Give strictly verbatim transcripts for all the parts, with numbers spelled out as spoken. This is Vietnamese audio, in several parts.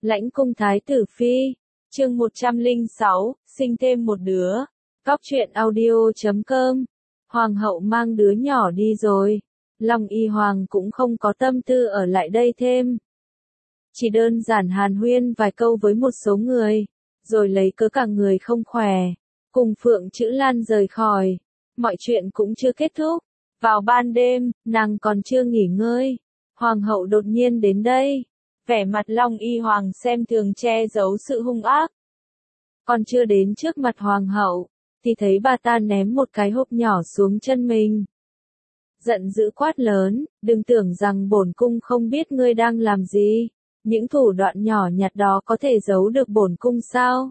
Lãnh cung thái tử phi, chương một trăm lẻ sáu, sinh thêm một đứa. Cóc truyện audio chấm com. Hoàng hậu mang đứa nhỏ đi rồi. Long Y Hoàng cũng không có tâm tư ở lại đây thêm. Chỉ đơn giản hàn huyên vài câu với một số người, rồi lấy cớ cả người không khỏe, cùng Phượng Chữ Lan rời khỏi. Mọi chuyện cũng chưa kết thúc. Vào ban đêm, nàng còn chưa nghỉ ngơi. Hoàng hậu đột nhiên đến đây. Vẻ mặt Long Y Hoàng xem thường che giấu sự hung ác. Còn chưa đến trước mặt hoàng hậu, thì thấy bà ta ném một cái hộp nhỏ xuống chân mình. Giận dữ quát lớn, đừng tưởng rằng bổn cung không biết ngươi đang làm gì. Những thủ đoạn nhỏ nhặt đó có thể giấu được bổn cung sao?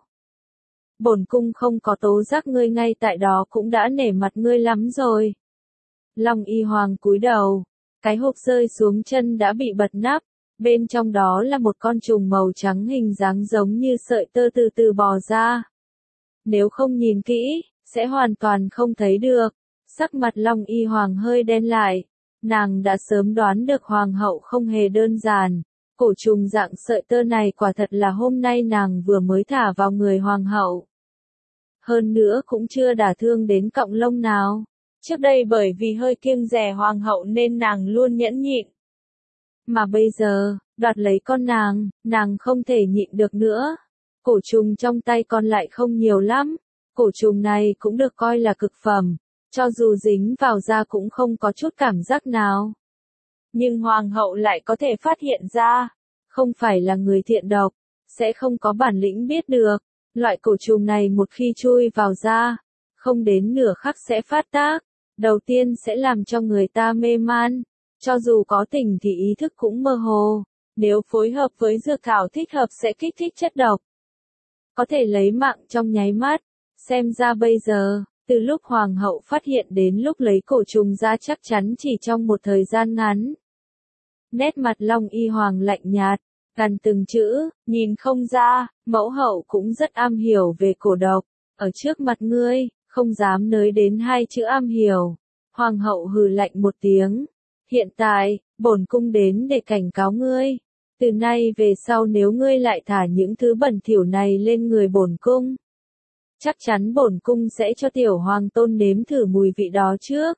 Bổn cung không có tố giác ngươi ngay tại đó cũng đã nể mặt ngươi lắm rồi. Long Y Hoàng cúi đầu, cái hộp rơi xuống chân đã bị bật nắp. Bên trong đó là một con trùng màu trắng hình dáng giống như sợi tơ từ từ bò ra. Nếu không nhìn kỹ, sẽ hoàn toàn không thấy được. Sắc mặt Long Y Hoàng hơi đen lại. Nàng đã sớm đoán được hoàng hậu không hề đơn giản. Cổ trùng dạng sợi tơ này quả thật là hôm nay nàng vừa mới thả vào người hoàng hậu. Hơn nữa cũng chưa đả thương đến cọng lông nào. Trước đây bởi vì hơi kiêng dè hoàng hậu nên nàng luôn nhẫn nhịn. Mà bây giờ, đoạt lấy con nàng, nàng không thể nhịn được nữa. Cổ trùng trong tay còn lại không nhiều lắm. Cổ trùng này cũng được coi là cực phẩm. Cho dù dính vào da cũng không có chút cảm giác nào. Nhưng hoàng hậu lại có thể phát hiện ra. Không phải là người thiện độc, sẽ không có bản lĩnh biết được. Loại cổ trùng này một khi chui vào da, không đến nửa khắc sẽ phát tác. Đầu tiên sẽ làm cho người ta mê man. Cho dù có tỉnh thì ý thức cũng mơ hồ. Nếu phối hợp với dược thảo thích hợp sẽ kích thích chất độc. Có thể lấy mạng trong nháy mắt. Xem ra bây giờ, từ lúc hoàng hậu phát hiện đến lúc lấy cổ trùng ra chắc chắn chỉ trong một thời gian ngắn. Nét mặt Long Y Hoàng lạnh nhạt, gần từng chữ, nhìn không ra, mẫu hậu cũng rất am hiểu về cổ độc. Ở trước mặt ngươi, không dám nới đến hai chữ am hiểu. Hoàng hậu hừ lạnh một tiếng. Hiện tại, bổn cung đến để cảnh cáo ngươi. Từ nay về sau nếu ngươi lại thả những thứ bẩn thỉu này lên người bổn cung, chắc chắn bổn cung sẽ cho tiểu hoàng tôn nếm thử mùi vị đó trước.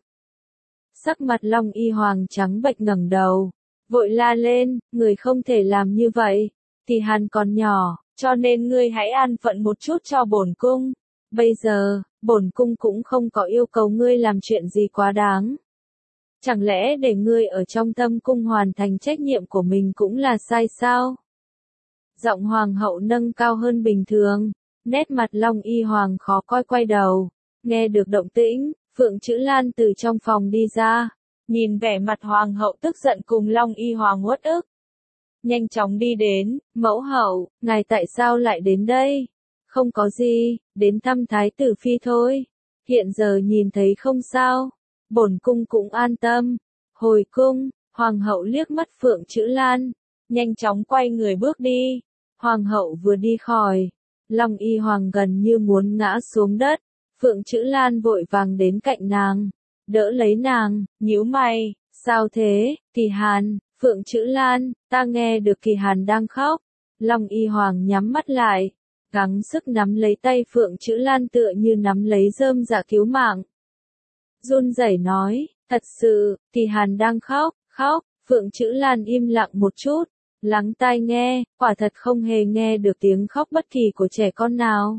Sắc mặt Long Y Hoàng trắng bệch ngẩng đầu, vội la lên, người không thể làm như vậy. Thì Hàn còn nhỏ, cho nên ngươi hãy an phận một chút cho bổn cung. Bây giờ, bổn cung cũng không có yêu cầu ngươi làm chuyện gì quá đáng. Chẳng lẽ để ngươi ở trong tâm cung hoàn thành trách nhiệm của mình cũng là sai sao? Giọng hoàng hậu nâng cao hơn bình thường, nét mặt Long Y Hoàng khó coi quay đầu. Nghe được động tĩnh, Phượng Chữ Lan từ trong phòng đi ra, nhìn vẻ mặt hoàng hậu tức giận cùng Long Y Hoàng uất ức. Nhanh chóng đi đến, mẫu hậu, ngài tại sao lại đến đây? Không có gì, đến thăm thái tử phi thôi. Hiện giờ nhìn thấy không sao. Bổn cung cũng an tâm. Hồi cung, hoàng hậu liếc mắt Phượng Chữ Lan, nhanh chóng quay người bước đi. Hoàng hậu vừa đi khỏi, Long Y Hoàng gần như muốn ngã xuống đất. Phượng Chữ Lan vội vàng đến cạnh nàng, đỡ lấy nàng, nhíu mày, sao thế, Kỳ Hàn? Phượng Chữ Lan, ta nghe được Kỳ Hàn đang khóc. Long Y Hoàng nhắm mắt lại, gắng sức nắm lấy tay Phượng Chữ Lan tựa như nắm lấy rơm dạ cứu mạng. Run rẩy nói, thật sự, Kỳ Hàn đang khóc, khóc. Phượng Chữ Lan im lặng một chút, lắng tai nghe, quả thật không hề nghe được tiếng khóc bất kỳ của trẻ con nào.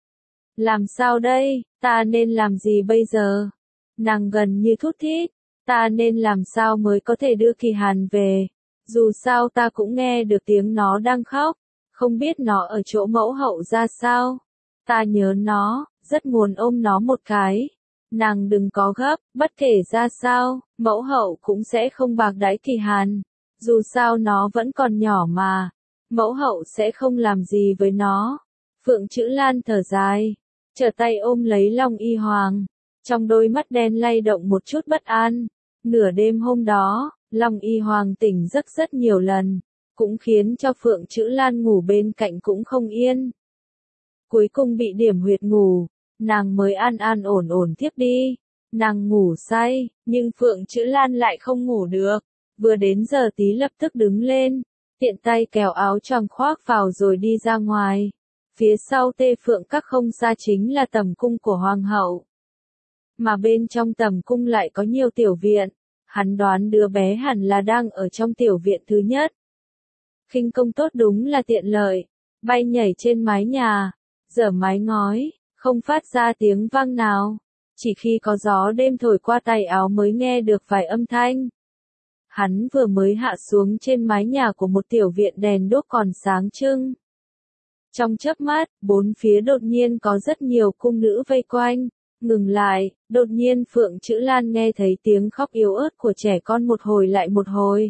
Làm sao đây, ta nên làm gì bây giờ? Nàng gần như thút thít, ta nên làm sao mới có thể đưa Kỳ Hàn về? Dù sao ta cũng nghe được tiếng nó đang khóc, không biết nó ở chỗ mẫu hậu ra sao. Ta nhớ nó, rất muốn ôm nó một cái. Nàng đừng có gấp, bất kể ra sao, mẫu hậu cũng sẽ không bạc đãi Kỳ Hàn. Dù sao nó vẫn còn nhỏ mà, mẫu hậu sẽ không làm gì với nó. Phượng Chữ Lan thở dài, trở tay ôm lấy Long Y Hoàng, trong đôi mắt đen lay động một chút bất an. Nửa đêm hôm đó, Long Y Hoàng tỉnh giấc rất nhiều lần, cũng khiến cho Phượng Chữ Lan ngủ bên cạnh cũng không yên. Cuối cùng bị điểm huyệt ngủ, nàng mới an an ổn ổn thiếp đi. Nàng ngủ say, nhưng Phượng Chữ Lan lại không ngủ được. Vừa đến giờ tí lập tức đứng lên, tiện tay kéo áo choàng khoác vào rồi đi ra ngoài. Phía sau Tê Phượng Các không xa chính là tầm cung của hoàng hậu. Mà bên trong tầm cung lại có nhiều tiểu viện, hắn đoán đứa bé hẳn là đang ở trong tiểu viện thứ nhất. Khinh công tốt đúng là tiện lợi, bay nhảy trên mái nhà, giở mái ngói, không phát ra tiếng vang nào, chỉ khi có gió đêm thổi qua tay áo mới nghe được vài âm thanh. Hắn vừa mới hạ xuống trên mái nhà của một tiểu viện đèn đuốc còn sáng trưng. Trong chớp mắt, bốn phía đột nhiên có rất nhiều cung nữ vây quanh, ngừng lại, đột nhiên Phượng Chữ Lan nghe thấy tiếng khóc yếu ớt của trẻ con một hồi lại một hồi.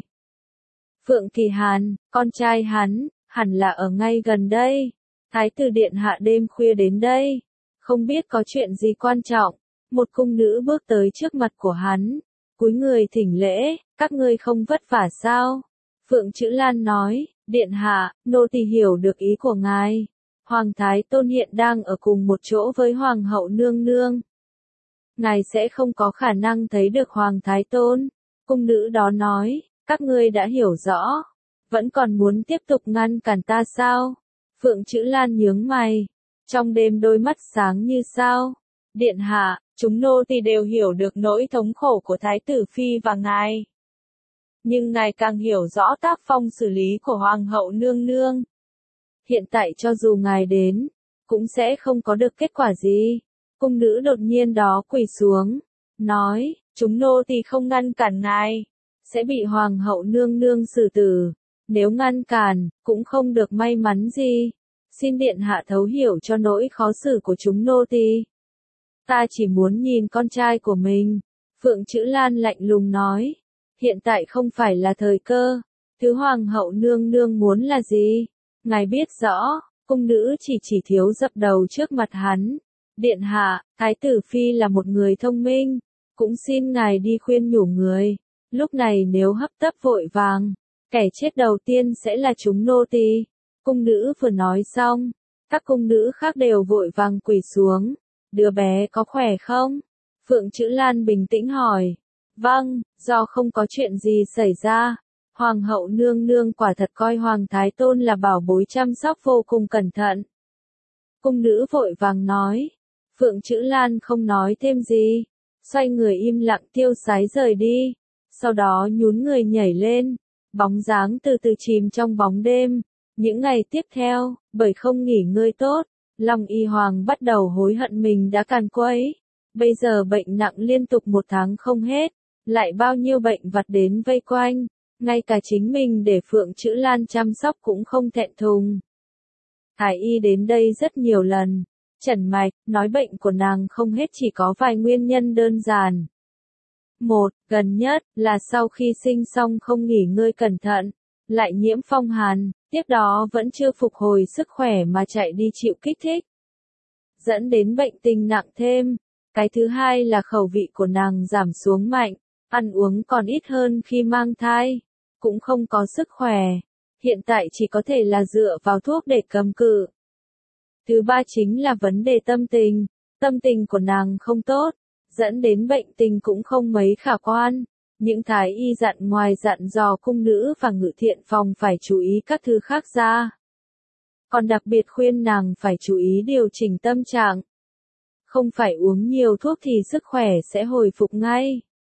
Phượng Kỳ Hàn, con trai hắn, hẳn là ở ngay gần đây. Thái tử điện hạ đêm khuya đến đây, không biết có chuyện gì quan trọng. Một cung nữ bước tới trước mặt của hắn, cúi người thỉnh lễ, các ngươi không vất vả sao? Phượng Chữ Lan nói, điện hạ, nô tỳ hiểu được ý của ngài. Hoàng Thái Tôn hiện đang ở cùng một chỗ với Hoàng hậu nương nương. Ngài sẽ không có khả năng thấy được Hoàng Thái Tôn. Cung nữ đó nói, các ngươi đã hiểu rõ, vẫn còn muốn tiếp tục ngăn cản ta sao? Phượng Chữ Lan nhướng mày, trong đêm đôi mắt sáng như sao. Điện hạ, chúng nô tỳ đều hiểu được nỗi thống khổ của Thái tử Phi và ngài. Nhưng ngài càng hiểu rõ tác phong xử lý của Hoàng hậu nương nương. Hiện tại cho dù ngài đến, cũng sẽ không có được kết quả gì. Cung nữ đột nhiên đó quỳ xuống, nói, chúng nô tỳ không ngăn cản ngài, sẽ bị Hoàng hậu nương nương xử tử. Nếu ngăn cản, cũng không được may mắn gì. Xin điện hạ thấu hiểu cho nỗi khó xử của chúng nô tỳ. Ta chỉ muốn nhìn con trai của mình. Phượng Chữ Lan lạnh lùng nói. Hiện tại không phải là thời cơ. Thứ Hoàng hậu nương nương muốn là gì? Ngài biết rõ. Cung nữ chỉ chỉ thiếu dập đầu trước mặt hắn. Điện hạ, Thái tử Phi là một người thông minh. Cũng xin ngài đi khuyên nhủ người. Lúc này nếu hấp tấp vội vàng, kẻ chết đầu tiên sẽ là chúng nô tỳ. Cung nữ vừa nói xong, các cung nữ khác đều vội vàng quỳ xuống. Đứa bé có khỏe không? Phượng Chữ Lan bình tĩnh hỏi. Vâng, do không có chuyện gì xảy ra. Hoàng hậu nương nương quả thật coi Hoàng Thái Tôn là bảo bối chăm sóc vô cùng cẩn thận. Cung nữ vội vàng nói. Phượng Chữ Lan không nói thêm gì, xoay người im lặng tiêu sái rời đi. Sau đó nhún người nhảy lên, bóng dáng từ từ chìm trong bóng đêm. Những ngày tiếp theo, bởi không nghỉ ngơi tốt, Long Y Hoàng bắt đầu hối hận mình đã càn quấy. Bây giờ bệnh nặng liên tục một tháng không hết, lại bao nhiêu bệnh vặt đến vây quanh, ngay cả chính mình để Phượng Chữ Lan chăm sóc cũng không thẹn thùng. Thái y đến đây rất nhiều lần, chẩn mạch, nói bệnh của nàng không hết chỉ có vài nguyên nhân đơn giản. Một, gần nhất, là sau khi sinh xong không nghỉ ngơi cẩn thận, lại nhiễm phong hàn, tiếp đó vẫn chưa phục hồi sức khỏe mà chạy đi chịu kích thích, dẫn đến bệnh tình nặng thêm. Cái thứ hai là khẩu vị của nàng giảm xuống mạnh, ăn uống còn ít hơn khi mang thai, cũng không có sức khỏe, hiện tại chỉ có thể là dựa vào thuốc để cầm cự. Thứ ba chính là vấn đề tâm tình, tâm tình của nàng không tốt, dẫn đến bệnh tình cũng không mấy khả quan. Những thái y dặn ngoài dặn dò cung nữ và ngự thiện phòng phải chú ý các thứ khác ra. Còn đặc biệt khuyên nàng phải chú ý điều chỉnh tâm trạng. Không phải uống nhiều thuốc thì sức khỏe sẽ hồi phục ngay.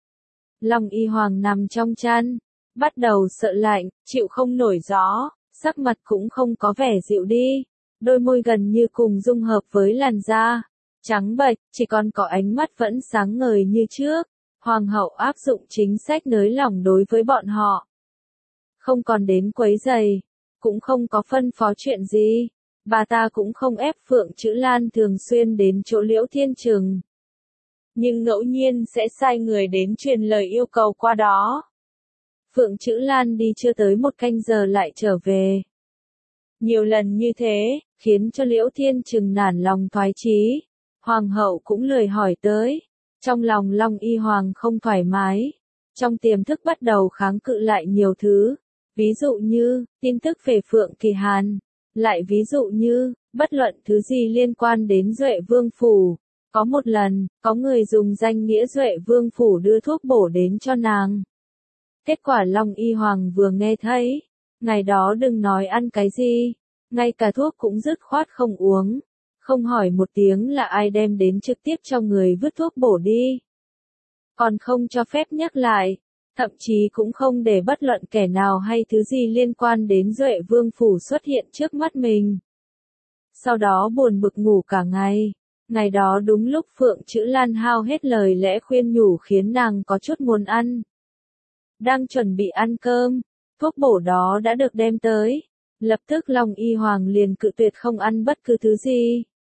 Long Y Hoàng nằm trong chăn, bắt đầu sợ lạnh, chịu không nổi gió, sắc mặt cũng không có vẻ dịu đi. Đôi môi gần như cùng dung hợp với làn da, trắng bệch, chỉ còn có ánh mắt vẫn sáng ngời như trước. Hoàng hậu áp dụng chính sách nới lỏng đối với bọn họ. Không còn đến quấy giày, cũng không có phân phó chuyện gì. Bà ta cũng không ép Phượng Chữ Lan thường xuyên đến chỗ Liễu Thiên Trừng. Nhưng ngẫu nhiên sẽ sai người đến truyền lời yêu cầu qua đó. Phượng Chữ Lan đi chưa tới một canh giờ lại trở về. Nhiều lần như thế, khiến cho Liễu Thiên Trừng nản lòng thoái chí. Hoàng hậu cũng lười hỏi tới. Trong lòng Long Y Hoàng không thoải mái. Trong tiềm thức bắt đầu kháng cự lại nhiều thứ. Ví dụ như, tin tức về Phượng Kỳ Hàn. Lại ví dụ như, bất luận thứ gì liên quan đến Duệ Vương Phủ. Có một lần, có người dùng danh nghĩa Duệ Vương Phủ đưa thuốc bổ đến cho nàng. Kết quả Long Y Hoàng vừa nghe thấy, Ngày đó đừng nói ăn cái gì, ngay cả thuốc cũng dứt khoát không uống, không hỏi một tiếng là ai đem đến trực tiếp cho người vứt thuốc bổ đi. Còn không cho phép nhắc lại, thậm chí cũng không để bất luận kẻ nào hay thứ gì liên quan đến Duệ Vương Phủ xuất hiện trước mắt mình. Sau đó buồn bực ngủ cả ngày. Ngày đó đúng lúc Phượng Chữ Lan hao hết lời lẽ khuyên nhủ khiến nàng có chút muốn ăn. Đang chuẩn bị ăn cơm, thuốc bổ đó đã được đem tới. Lập tức Long Y Hoàng liền cự tuyệt không ăn bất cứ thứ gì.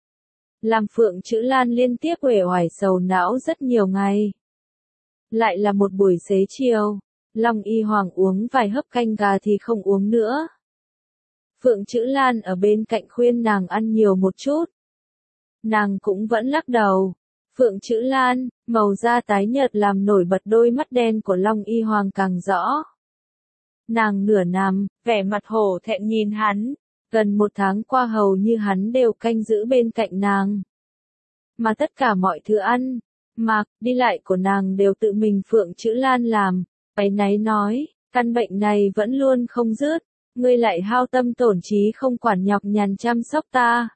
Làm Phượng Chữ Lan liên tiếp uể oải sầu não rất nhiều ngày. Lại là một buổi xế chiều, Long Y Hoàng uống vài hớp canh gà thì không uống nữa. Phượng Chữ Lan ở bên cạnh khuyên nàng ăn nhiều một chút. Nàng cũng vẫn lắc đầu. Phượng Chữ Lan, màu da tái nhợt làm nổi bật đôi mắt đen của Long Y Hoàng càng rõ. Nàng nửa nằm, vẻ mặt hổ thẹn nhìn hắn. Gần một tháng qua hầu như hắn đều canh giữ bên cạnh nàng. Mà tất cả mọi thứ ăn, mặc, đi lại của nàng đều tự mình Phượng Chữ Lan làm. Áy náy nói, căn bệnh này vẫn luôn không dứt. Ngươi lại hao tâm tổn trí không quản nhọc nhằn chăm sóc ta.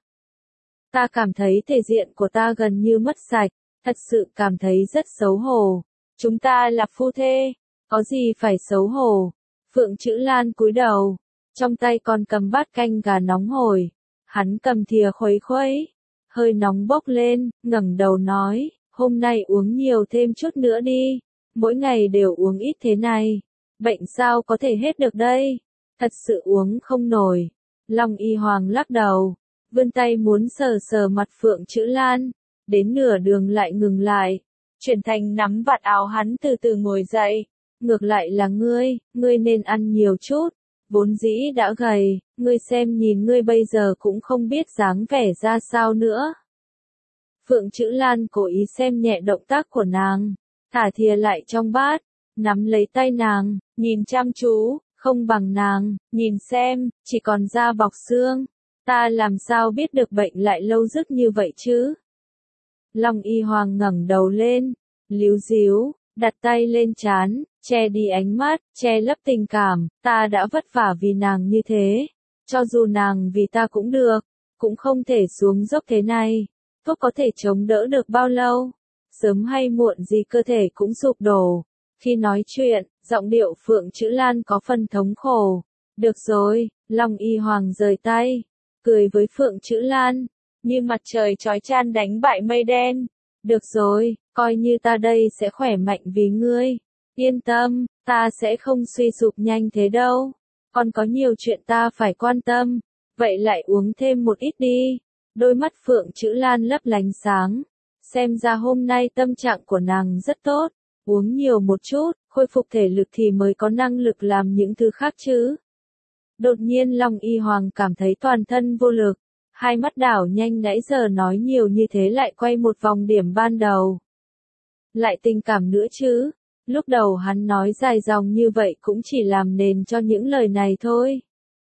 Ta cảm thấy thể diện của ta gần như mất sạch, thật sự cảm thấy rất xấu hổ. Chúng ta là phu thê, có gì phải xấu hổ. Phượng Chữ Lan cúi đầu, trong tay còn cầm bát canh gà nóng hổi. Hắn cầm thìa khuấy khuấy, hơi nóng bốc lên, ngẩng đầu nói, hôm nay uống nhiều thêm chút nữa đi, mỗi ngày đều uống ít thế này, bệnh sao có thể hết được đây, thật sự uống không nổi. Long Y Hoàng lắc đầu, vươn tay muốn sờ sờ mặt Phượng Chữ Lan, đến nửa đường lại ngừng lại, chuyển thành nắm vạt áo hắn từ từ ngồi dậy. Ngược lại là ngươi, ngươi nên ăn nhiều chút, vốn dĩ đã gầy, ngươi xem nhìn ngươi bây giờ cũng không biết dáng vẻ ra sao nữa. Phượng Chữ Lan cố ý xem nhẹ động tác của nàng, thả thìa lại trong bát, nắm lấy tay nàng, nhìn chăm chú, không bằng nàng, nhìn xem, chỉ còn da bọc xương, ta làm sao biết được bệnh lại lâu dứt như vậy chứ? Long Y Hoàng ngẩng đầu lên, líu díu, đặt tay lên trán, che đi ánh mắt, che lấp tình cảm, ta đã vất vả vì nàng như thế, cho dù nàng vì ta cũng được, cũng không thể xuống dốc thế này, thuốc có thể chống đỡ được bao lâu, sớm hay muộn gì cơ thể cũng sụp đổ. Khi nói chuyện, giọng điệu Phượng Chữ Lan có phần thống khổ. Được rồi, Long Y Hoàng rời tay, cười với Phượng Chữ Lan, như mặt trời chói chang đánh bại mây đen. Được rồi, coi như ta đây sẽ khỏe mạnh vì ngươi. Yên tâm, ta sẽ không suy sụp nhanh thế đâu. Còn có nhiều chuyện ta phải quan tâm. Vậy lại uống thêm một ít đi. Đôi mắt Phượng Chữ Lan lấp lánh sáng. Xem ra hôm nay tâm trạng của nàng rất tốt. Uống nhiều một chút, khôi phục thể lực thì mới có năng lực làm những thứ khác chứ. Đột nhiên Long Y Hoàng cảm thấy toàn thân vô lực. Hai mắt đảo nhanh nãy giờ nói nhiều như thế lại quay một vòng điểm ban đầu. Lại tình cảm nữa chứ. Lúc đầu hắn nói dài dòng như vậy cũng chỉ làm nền cho những lời này thôi.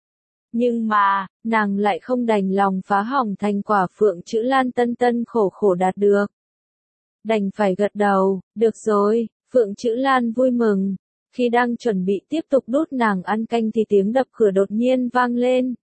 Nhưng mà, nàng lại không đành lòng phá hỏng thành quả Phượng Chữ Lan tân tân khổ khổ đạt được. Đành phải gật đầu, được rồi, Phượng Chữ Lan vui mừng. Khi đang chuẩn bị tiếp tục đút nàng ăn canh thì tiếng đập cửa đột nhiên vang lên.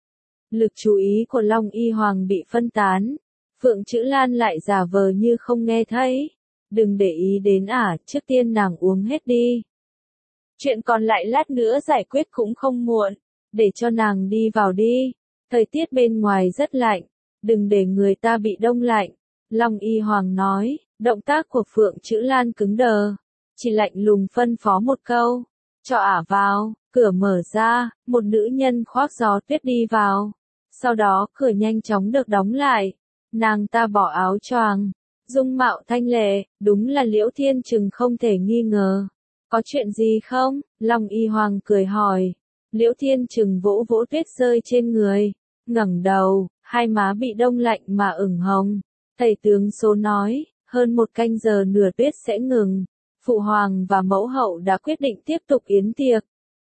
Lực chú ý của Long Y Hoàng bị phân tán. Phượng Chữ Lan lại giả vờ như không nghe thấy. Đừng để ý đến ả, trước tiên nàng uống hết đi. Chuyện còn lại lát nữa giải quyết cũng không muộn. Để cho nàng đi vào đi. Thời tiết bên ngoài rất lạnh. Đừng để người ta bị đông lạnh. Long Y Hoàng nói, động tác của Phượng Chữ Lan cứng đờ. Chỉ lạnh lùng phân phó một câu. Cho ả vào, cửa mở ra, một nữ nhân khoác gió tuyết đi vào. Sau đó cửa nhanh chóng được đóng lại. Nàng ta bỏ áo choàng. Dung mạo thanh lệ, đúng là Liễu Thiên Trừng không thể nghi ngờ. Có chuyện gì không? Long Y Hoàng cười hỏi. Liễu Thiên Trừng vỗ vỗ tuyết rơi trên người. Ngẩng đầu, hai má bị đông lạnh mà ửng hồng. Thầy tướng số nói, hơn một canh giờ nửa tuyết sẽ ngừng. Phụ hoàng và mẫu hậu đã quyết định tiếp tục yến tiệc.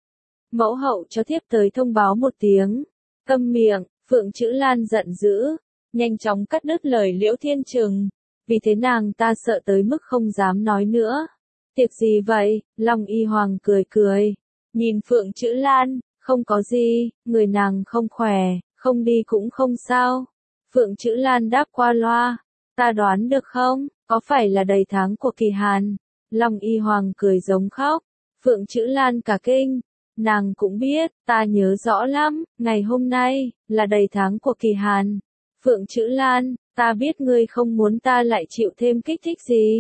Mẫu hậu cho thiếp tới thông báo một tiếng. Câm miệng, Phượng Chữ Lan giận dữ. Nhanh chóng cắt đứt lời Liễu Thiên Trừng. Vì thế nàng ta sợ tới mức không dám nói nữa. Tiệc gì vậy? Long Y Hoàng cười cười. Nhìn Phượng Chữ Lan, Không có gì, người nàng không khỏe, không đi cũng không sao. Phượng Chữ Lan đáp qua loa. Ta đoán được không, có phải là đầy tháng của kỳ hàn? Long Y Hoàng cười giống khóc. Phượng Chữ Lan cả kinh. Nàng cũng biết, ta nhớ rõ lắm, ngày hôm nay, là đầy tháng của kỳ hàn. Phượng Chữ Lan, ta biết ngươi không muốn ta lại chịu thêm kích thích gì.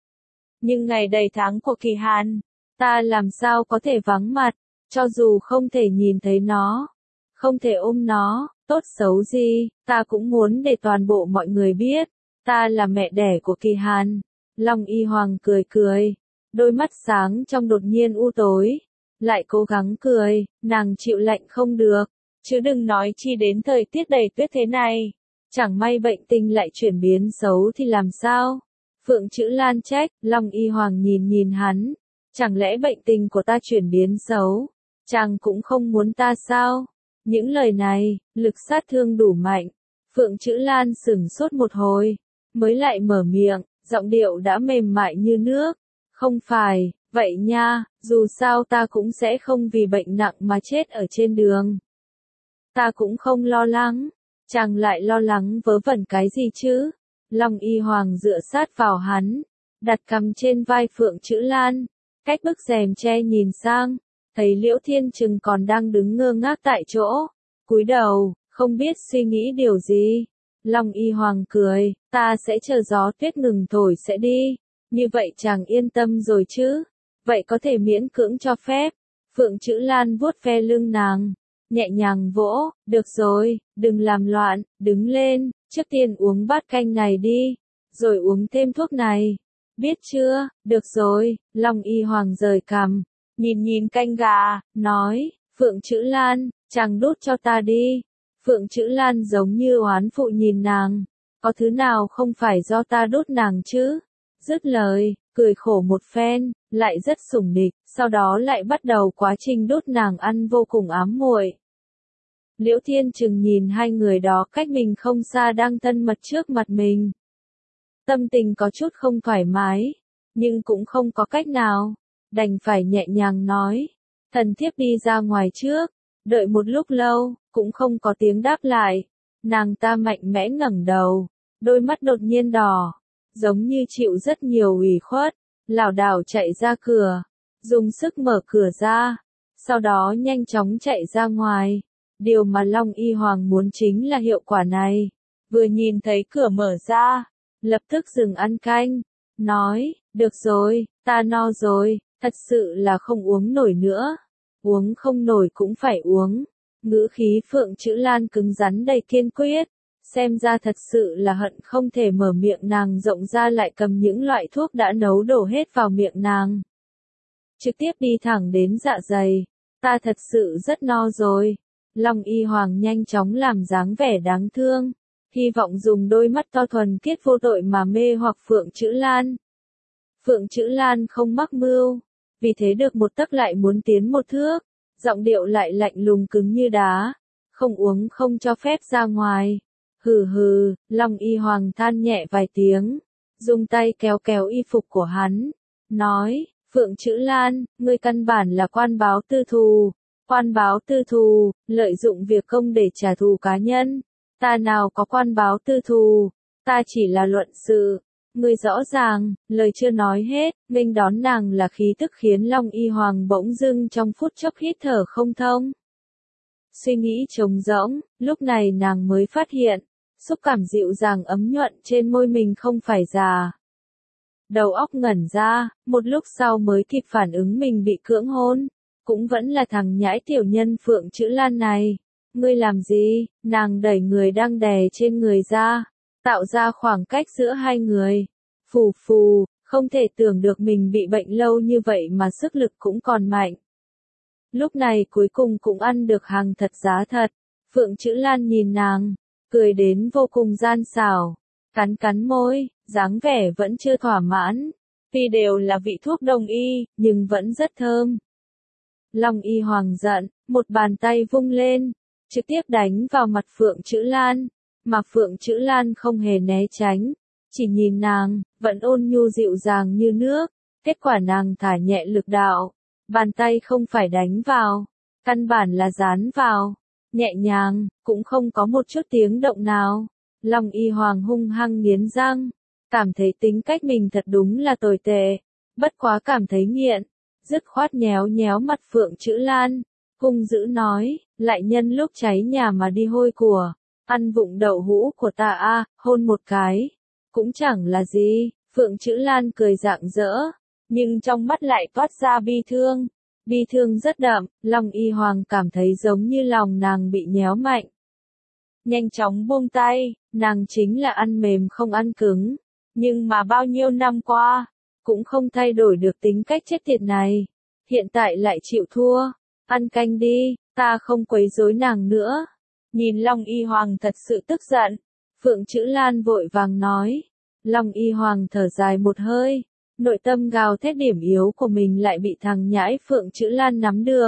Nhưng ngày đầy tháng của kỳ hàn, ta làm sao có thể vắng mặt, cho dù không thể nhìn thấy nó, không thể ôm nó, tốt xấu gì, ta cũng muốn để toàn bộ mọi người biết, ta là mẹ đẻ của kỳ hàn. Long Y Hoàng cười cười, đôi mắt sáng trong đột nhiên u tối, lại cố gắng cười, nàng chịu lạnh không được, chứ đừng nói chi đến thời tiết đầy tuyết thế này. Chẳng may bệnh tình lại chuyển biến xấu thì làm sao? Phượng Chữ Lan trách. Long Y Hoàng nhìn nhìn hắn. Chẳng lẽ bệnh tình của ta chuyển biến xấu? Chàng cũng không muốn ta sao? Những lời này, lực sát thương đủ mạnh. Phượng Chữ Lan sửng sốt một hồi, mới lại mở miệng, giọng điệu đã mềm mại như nước. Không phải, vậy nha, dù sao ta cũng sẽ không vì bệnh nặng mà chết ở trên đường. Ta cũng không lo lắng. Chàng lại lo lắng vớ vẩn cái gì chứ? Long Y Hoàng dựa sát vào hắn, đặt cằm trên vai Phượng Chữ Lan, cách bức rèm che nhìn sang, thấy Liễu Thiên Trừng còn đang đứng ngơ ngác tại chỗ, cúi đầu, không biết suy nghĩ điều gì. Long Y Hoàng cười, ta sẽ chờ gió tuyết ngừng thổi sẽ đi, như vậy chàng yên tâm rồi chứ? Vậy có thể miễn cưỡng cho phép. Phượng Chữ Lan vuốt ve lưng nàng, nhẹ nhàng vỗ, được rồi, đừng làm loạn, đứng lên, trước tiên uống bát canh này đi, rồi uống thêm thuốc này. Biết chưa, được rồi. Long Y Hoàng rời cằm, nhìn nhìn canh gà, nói, Phượng Chữ Lan, chàng đút cho ta đi. Phượng Chữ Lan giống như oán phụ nhìn nàng, có thứ nào không phải do ta đút nàng chứ? Dứt lời, cười khổ một phen, lại rất sủng nịch, sau đó lại bắt đầu quá trình đút nàng ăn vô cùng ám muội. Liễu Thiên Trừng nhìn hai người đó cách mình không xa đang thân mật trước mặt mình. Tâm tình có chút không thoải mái, nhưng cũng không có cách nào, đành phải nhẹ nhàng nói. Thần thiếp đi ra ngoài trước, đợi một lúc lâu, cũng không có tiếng đáp lại. Nàng ta mạnh mẽ ngẩng đầu, đôi mắt đột nhiên đỏ, giống như chịu rất nhiều ủy khuất, lảo đảo chạy ra cửa, dùng sức mở cửa ra, sau đó nhanh chóng chạy ra ngoài. Điều mà Long Y Hoàng muốn chính là hiệu quả này. Vừa nhìn thấy cửa mở ra, lập tức dừng ăn canh, nói, được rồi, ta no rồi, thật sự là không uống nổi nữa. Uống không nổi cũng phải uống. Ngữ khí Phượng Chữ Lan cứng rắn đầy kiên quyết, xem ra thật sự là hận không thể mở miệng nàng rộng ra lại cầm những loại thuốc đã nấu đổ hết vào miệng nàng. Trực tiếp đi thẳng đến dạ dày, ta thật sự rất no rồi. Long Y Hoàng nhanh chóng làm dáng vẻ đáng thương, hy vọng dùng đôi mắt to thuần khiết vô tội mà mê hoặc Phượng Chữ Lan. Phượng Chữ Lan không mắc mưu, vì thế được một tấc lại muốn tiến một thước, giọng điệu lại lạnh lùng cứng như đá, không uống không cho phép ra ngoài. Hừ hừ, Long Y Hoàng than nhẹ vài tiếng, dùng tay kéo kéo y phục của hắn, nói, Phượng Chữ Lan, ngươi căn bản là quan báo tư thù. Quan báo tư thù, lợi dụng việc công để trả thù cá nhân. Ta nào có quan báo tư thù, ta chỉ là luận sự. Ngươi rõ ràng, lời chưa nói hết, nghênh đón nàng là khí tức khiến Long Y Hoàng bỗng dưng trong phút chốc hít thở không thông. Suy nghĩ trống rỗng, lúc này nàng mới phát hiện, xúc cảm dịu dàng ấm nhuận trên môi mình không phải già. Đầu óc ngẩn ra, một lúc sau mới kịp phản ứng mình bị cưỡng hôn. Cũng vẫn là thằng nhãi tiểu nhân Phượng Chữ Lan này. Ngươi làm gì? Nàng đẩy người đang đè trên người ra, tạo ra khoảng cách giữa hai người. Phù phù, không thể tưởng được mình bị bệnh lâu như vậy mà sức lực cũng còn mạnh. Lúc này cuối cùng cũng ăn được hàng thật giá thật. Phượng Chữ Lan nhìn nàng, cười đến vô cùng gian xảo, cắn cắn môi, dáng vẻ vẫn chưa thỏa mãn. Tuy đều là vị thuốc đông y, nhưng vẫn rất thơm. Long Y Hoàng giận, một bàn tay vung lên, trực tiếp đánh vào mặt Phượng Chữ Lan, mà Phượng Chữ Lan không hề né tránh, chỉ nhìn nàng, vẫn ôn nhu dịu dàng như nước, kết quả nàng thả nhẹ lực đạo, bàn tay không phải đánh vào, Căn bản là dán vào, nhẹ nhàng, cũng không có một chút tiếng động nào. Long Y Hoàng hung hăng nghiến răng, cảm thấy tính cách mình thật đúng là tồi tệ, bất quá cảm thấy nghiện, dứt khoát nhéo nhéo mặt Phượng Chữ Lan, hung dữ nói, lại nhân lúc cháy nhà mà đi hôi của, ăn vụng đậu hũ của ta a, hôn một cái, cũng chẳng là gì. Phượng Chữ Lan cười rạng rỡ, nhưng trong mắt lại toát ra bi thương, bi thương rất đậm. Long Y Hoàng cảm thấy giống như lòng nàng bị nhéo mạnh. Nhanh chóng buông tay, nàng chính là ăn mềm không ăn cứng, nhưng mà bao nhiêu năm qua, cũng không thay đổi được tính cách chết tiệt này, hiện tại lại chịu thua, ăn canh đi, ta không quấy rối nàng nữa. Nhìn Long Y Hoàng thật sự tức giận, Phượng Chữ Lan vội vàng nói. Long Y Hoàng thở dài một hơi, nội tâm gào thét điểm yếu của mình lại bị thằng nhãi Phượng Chữ Lan nắm được.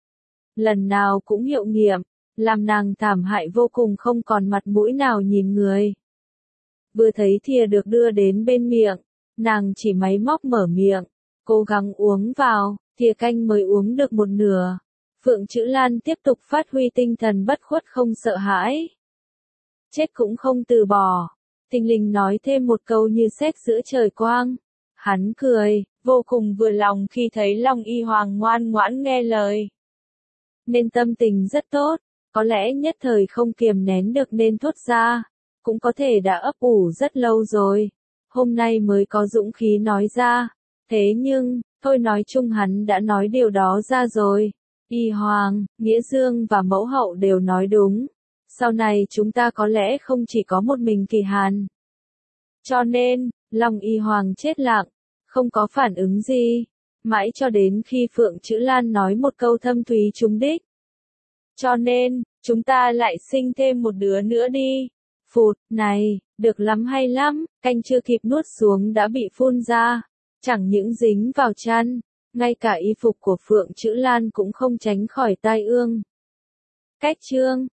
Lần nào cũng hiệu nghiệm, làm nàng thảm hại vô cùng, không còn mặt mũi nào nhìn người. Vừa thấy thìa được đưa đến bên miệng, nàng chỉ máy móc mở miệng, cố gắng uống vào, thìa canh mới uống được một nửa. Phượng Chữ Lan tiếp tục phát huy tinh thần bất khuất không sợ hãi. Chết cũng không từ bỏ. Thình lình nói thêm một câu như sét giữa trời quang. Hắn cười, vô cùng vừa lòng khi thấy Long Y Hoàng ngoan ngoãn nghe lời. Nên tâm tình rất tốt, có lẽ nhất thời không kiềm nén được nên thốt ra, cũng có thể đã ấp ủ rất lâu rồi, hôm nay mới có dũng khí nói ra. Thế nhưng, thôi nói chung hắn đã nói điều đó ra rồi. Y Hoàng, Nghĩa Dương và Mẫu Hậu đều nói đúng. Sau này chúng ta có lẽ không chỉ có một mình Kỳ Hàn. Cho nên, Long Y Hoàng chết lặng, không có phản ứng gì, mãi cho đến khi Phượng Chữ Lan nói một câu thâm thúy trúng đích. Cho nên, chúng ta lại sinh thêm một đứa nữa đi. Phụt, này, được lắm hay lắm, canh chưa kịp nuốt xuống đã bị phun ra, chẳng những dính vào chăn, ngay cả y phục của Phượng Chữ Lan cũng không tránh khỏi tai ương. Cách chương